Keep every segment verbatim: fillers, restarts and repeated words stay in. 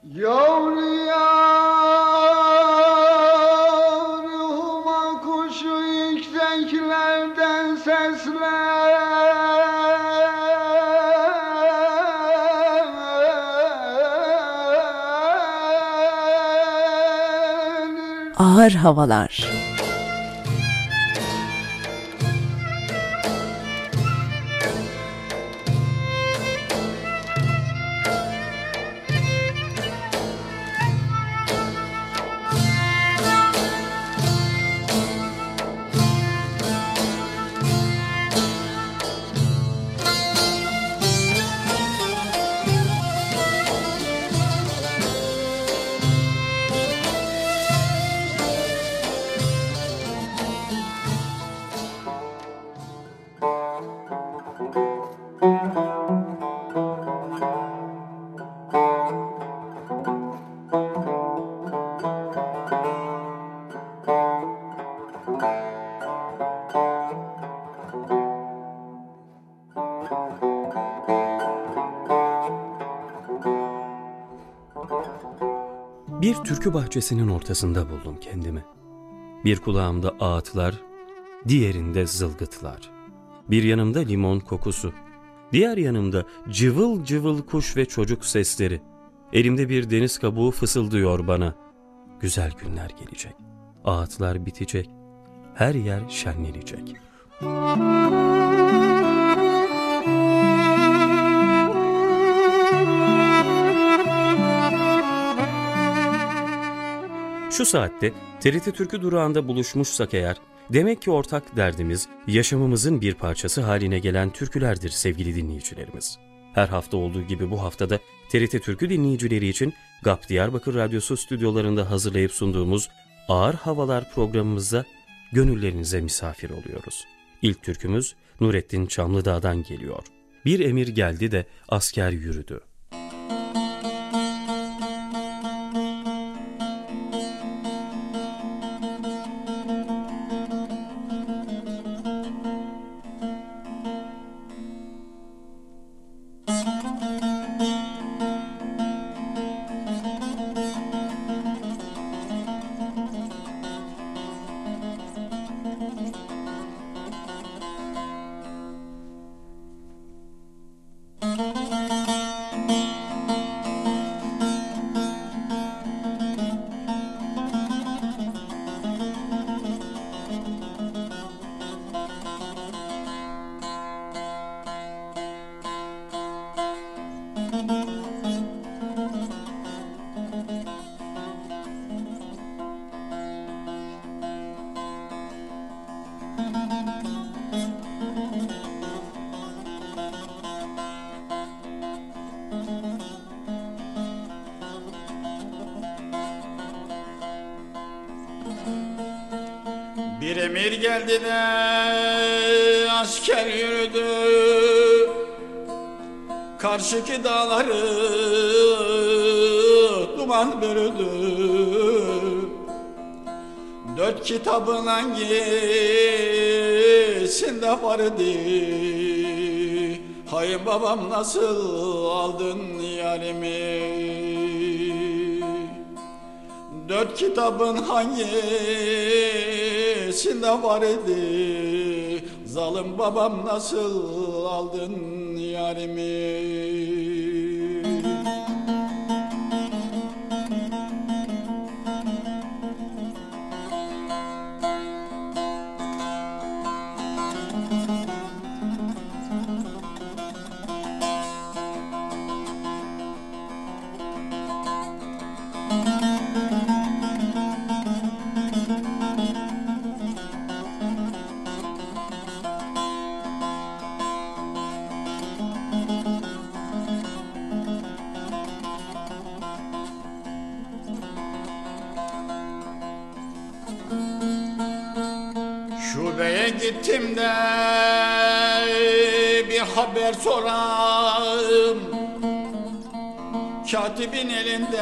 Yavru yavruma kuşu yükseklerden seslenir. Ağır havalar. Bir türkü bahçesinin ortasında buldum kendimi. Bir kulağımda ağıtlar, diğerinde zılgıtlar. Bir yanımda limon kokusu, diğer yanımda cıvıl cıvıl kuş ve çocuk sesleri. Elimde bir deniz kabuğu fısıldıyor bana. Güzel günler gelecek, ağıtlar bitecek, her yer şenlenecek. Şu saatte T R T Türkü durağında buluşmuşsak eğer, demek ki ortak derdimiz yaşamımızın bir parçası haline gelen türkülerdir sevgili dinleyicilerimiz. Her hafta olduğu gibi bu haftada T R T Türkü dinleyicileri için G A P Diyarbakır Radyosu stüdyolarında hazırlayıp sunduğumuz Ağır Havalar programımızda gönüllerinize misafir oluyoruz. İlk türkümüz Nurettin Çamlıdağ'dan geliyor. Bir emir geldi de asker yürüdü. Bir emir geldi de asker yürüdü, karşıki dağları duman bürüdü. Dört kitabın hangisinde vardı? Hay babam nasıl aldın yarimi? Dört kitabın hangisinde vardı? Zalim babam nasıl aldın yarimi? Şubeye gittim de bir haber sorayım, katibin elinde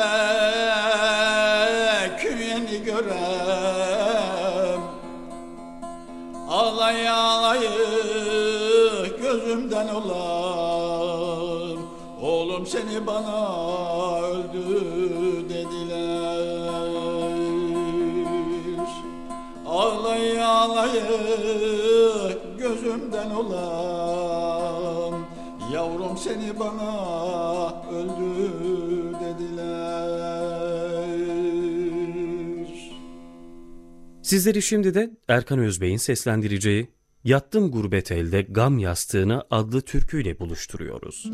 künyeni görem. Ağlaya ağlayı gözümden olan, oğlum seni bana öldür gözümden olan, yavrum seni bana öldü dediler. Sizleri şimdi de Erkan Özbey'in seslendireceği Yattım Gurbet Elde Gam Yastığına adlı türküyle buluşturuyoruz.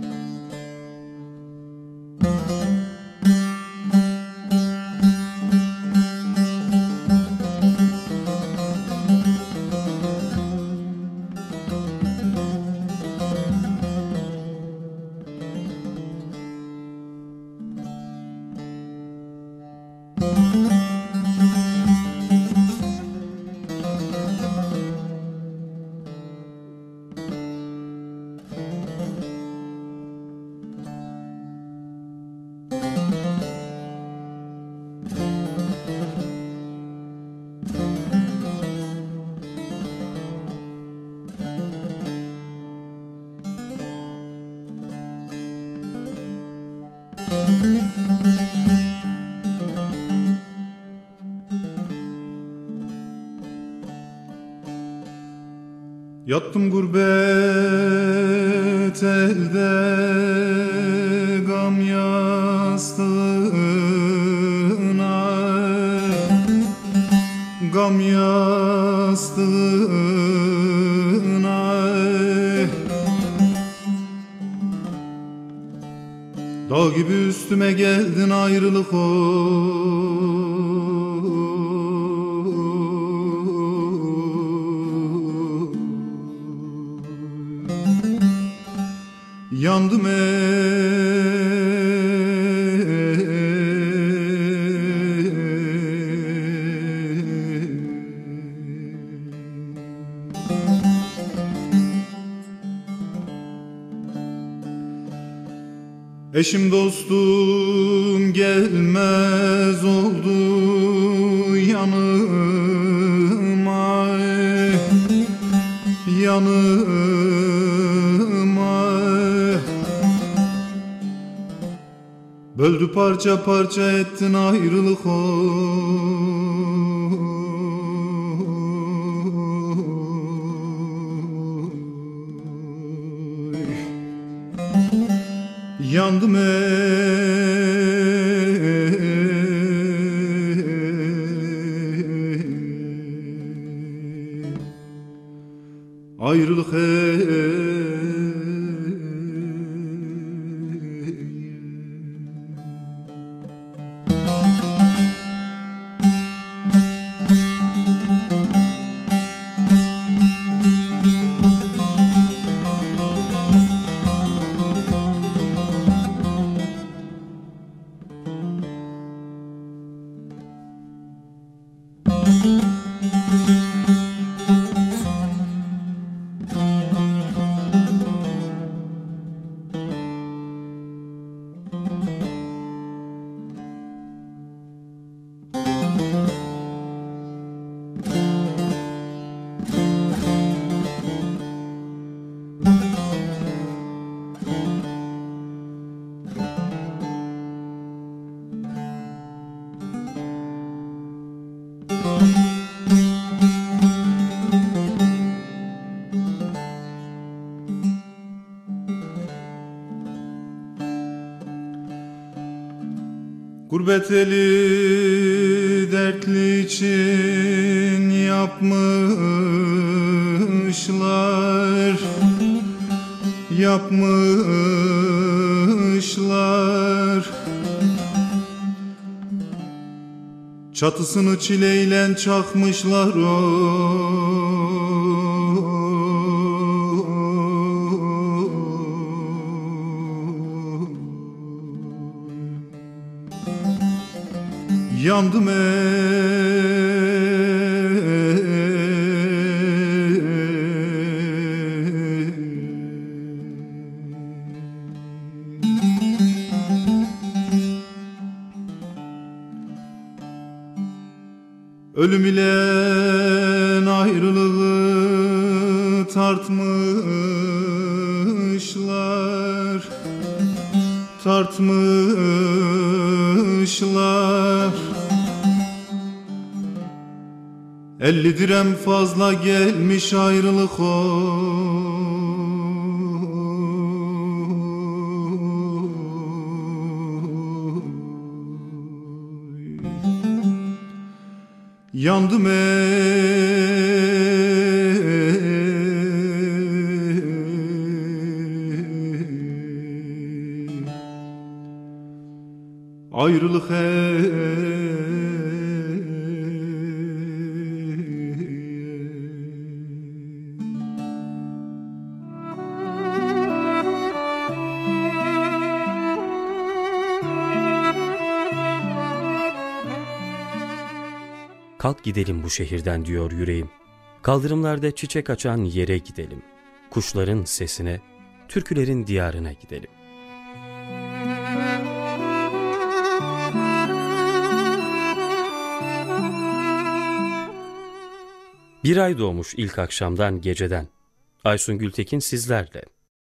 Yattım gurbet elde gam yastığına, gam yastığına. Dağ gibi üstüme geldin ayrılık o. Yandım eşim dostum gelmez oldu yanıma, yanıma. Böldü parça parça ettin ayrılık oy. Yandım ey, ayrılık ey. Gurbet eli dertli için yapmışlar, yapmışlar. Çatısını çileyle çakmışlar o. Yandım ölüm ile ayrılığı tartmışlar, tartmışlar. Elli direm fazla gelmiş ayrılık oy. Yandım ey, ayrılık ey. Kalk gidelim bu şehirden diyor yüreğim. Kaldırımlarda çiçek açan yere gidelim. Kuşların sesine, türkülerin diyarına gidelim. Bir ay doğmuş ilk akşamdan geceden. Aysun Gültekin sizlerle.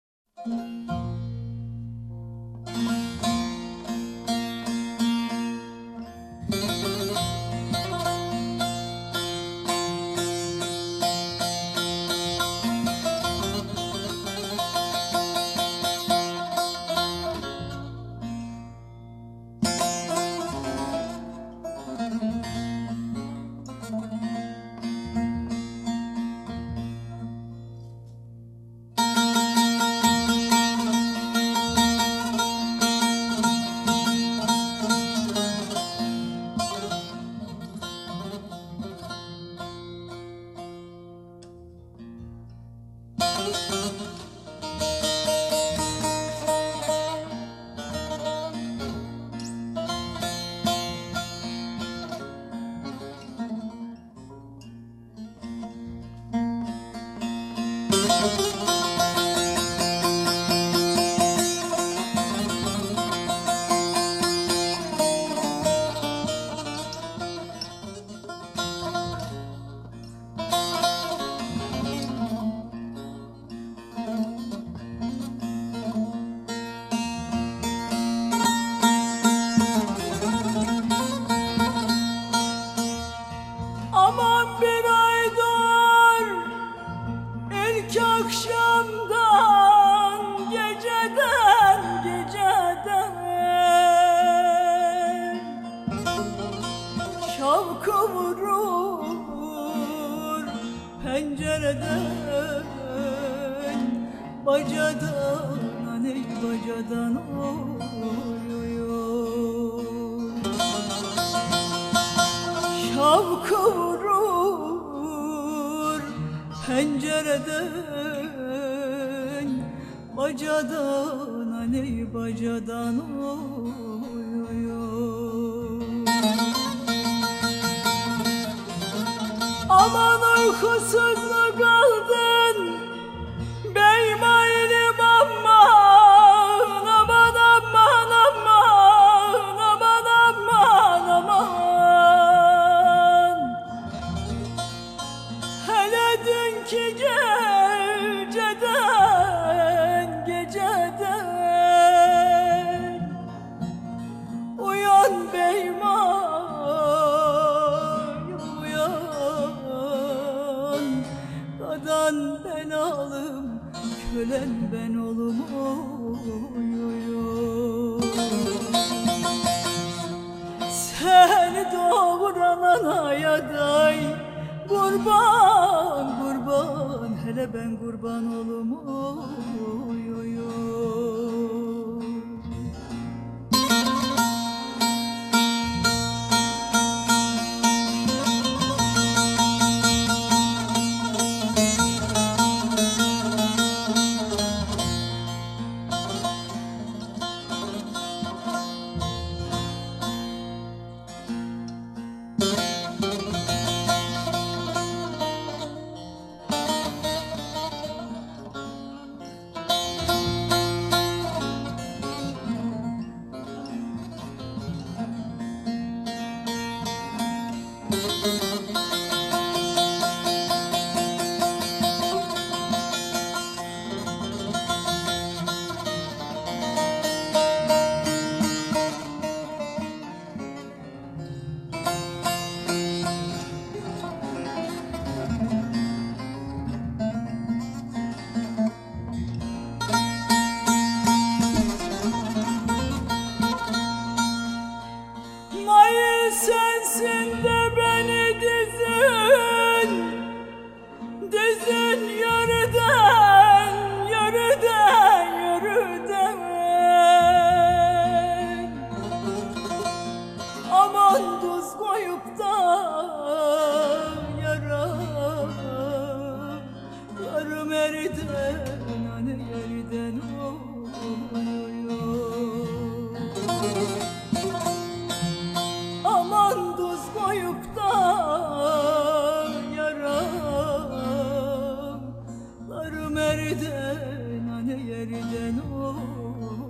Bacadan, aney bacadan oy oy oy. Şav kıvrur pencereden, bacadan, aney bacadan oy oy oy. Aman uykusuz mu kaldın beymaylim aman, aman aman aman, aman aman aman. Hele dünkü geceden, geceden uyan beymay, uyan. Kadan ben alım, kölen ben olum oy oy oy. Seni doğuran anaya day kurban kurban, hele ben kurban olum oy oy oy. bahçesinde beni dizin, dizin yürüden, yürüden, yürüden. Aman tuz koyup da yaralarım eriden, hani eriden oluyor. Aman tuz koyup da yaralarım eriden, hani eriden oluyor.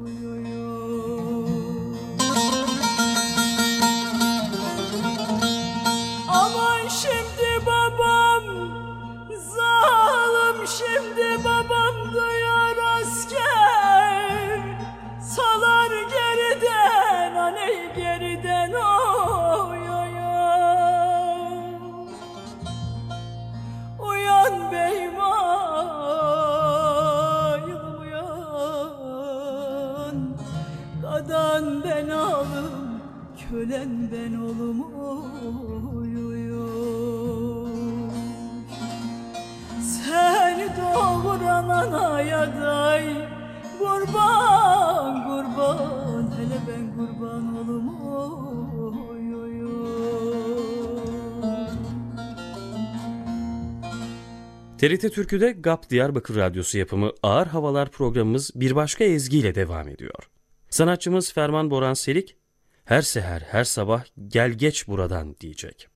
Aman şimdi babam zalim, şimdi babam duyar asker, salar geriden, hani geriden oy oy oy. Uyan beyim ayılım uyan, kadan ben alım, kölen ben olum oy oy oy. Seni doğuran anaya day, kurban kurban, hele ben kurban olum oy oy oy. T R T Türkü'de G A P Diyarbakır Radyosu yapımı Ağır Havalar programımız bir başka ezgiyle devam ediyor. Sanatçımız Ferman Boran Selik, her seher her sabah gel geç buradan diyecek.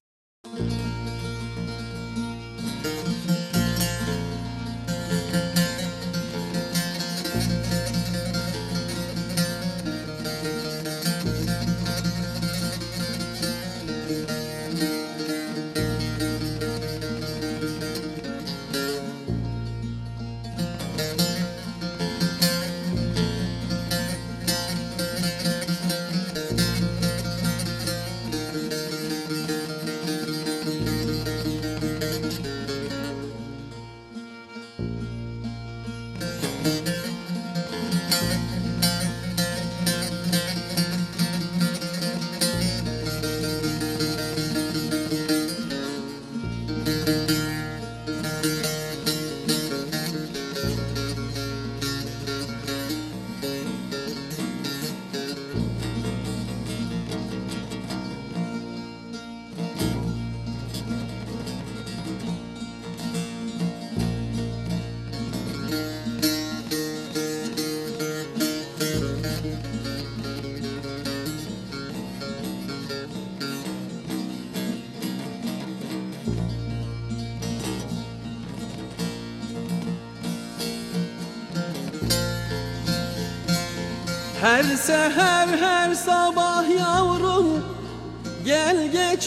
Her seher her sabah yavrum gel geç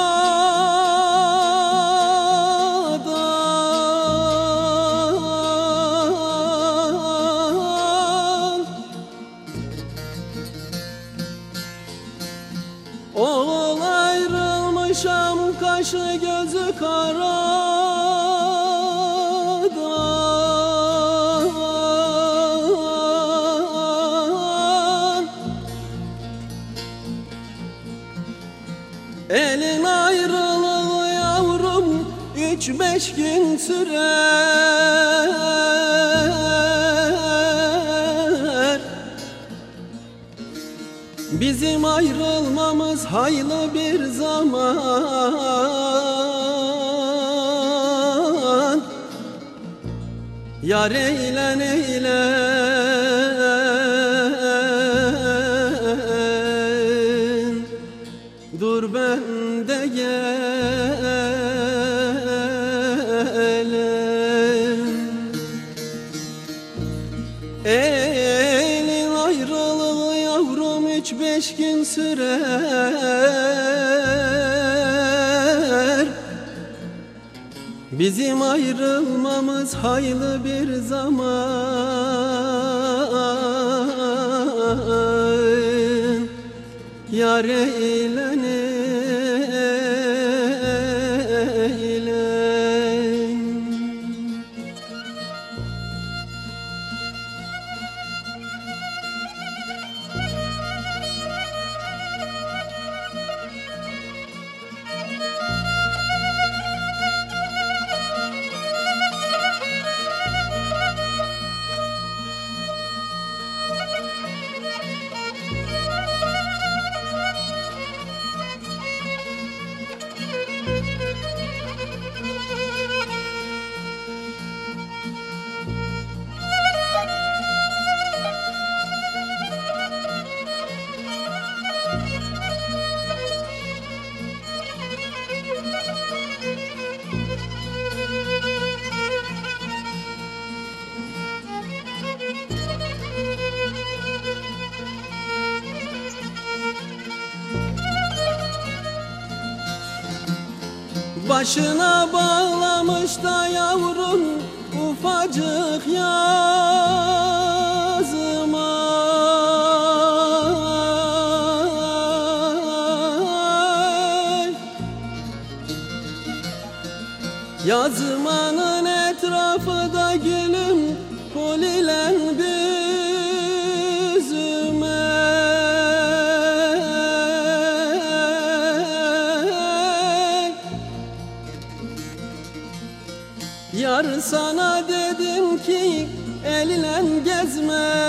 buradan. Oğul ayrılmışam kaşı gözü karadan. Elin ayrılığı yavrum üç beş gün sürer. Bizim ayrılmamız hayli bir zaman. Yar eylen eylen, dur ben de gelem. Elin ayrılığı yavrum üç beş gün sürer. Bizim ayrılmamız hayli bir zaman. Yar eylen eylen. Başına bağlamış da yavrum ufacık yazıma. Yazmanın etrafı da gülüm kolilen büzüme. Yar sana dedim ki elinle gezme.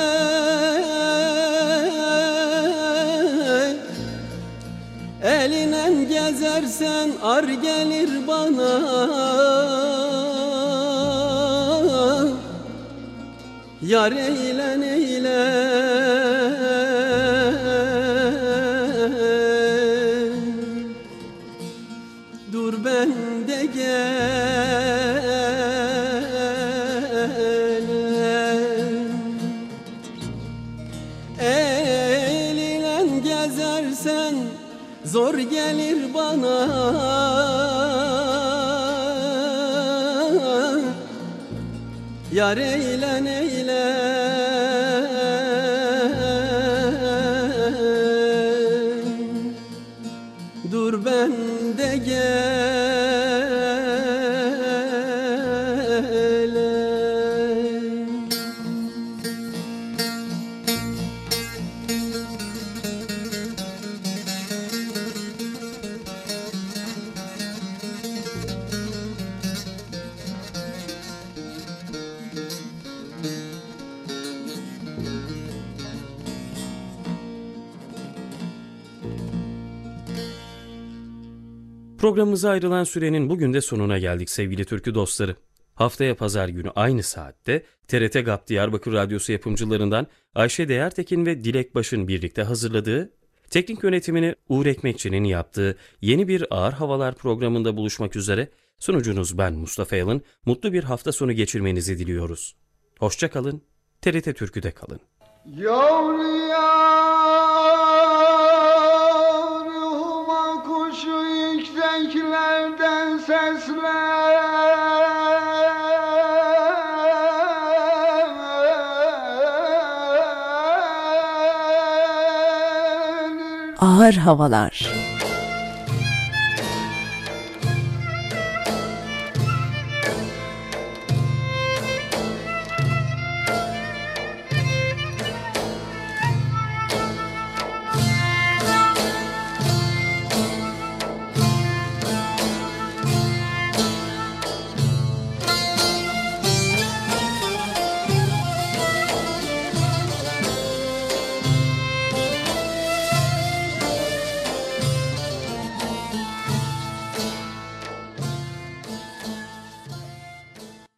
Elinle gezersen ar gelir bana. Yar eylen eylen. Dur ben de gelem. Elinle gezersen zor gelir bana. Yar eylen eylen. Dur ben de gelem. Programımıza ayrılan sürenin bugün de sonuna geldik sevgili türkü dostları. Haftaya pazar günü aynı saatte T R T GAP Diyarbakır Radyosu yapımcılarından Ayşe Değertekin ve Dilek Baş'ın birlikte hazırladığı, teknik yönetimini Uğur Ekmekçi'nin yaptığı yeni bir Ağır Havalar programında buluşmak üzere sunucunuz ben Mustafa Yalın. Mutlu bir hafta sonu geçirmenizi diliyoruz. Hoşça kalın, T R T Türkü'de kalın. Yavru yavruma kuşu yükseklerden sesler. Ağır Havalar.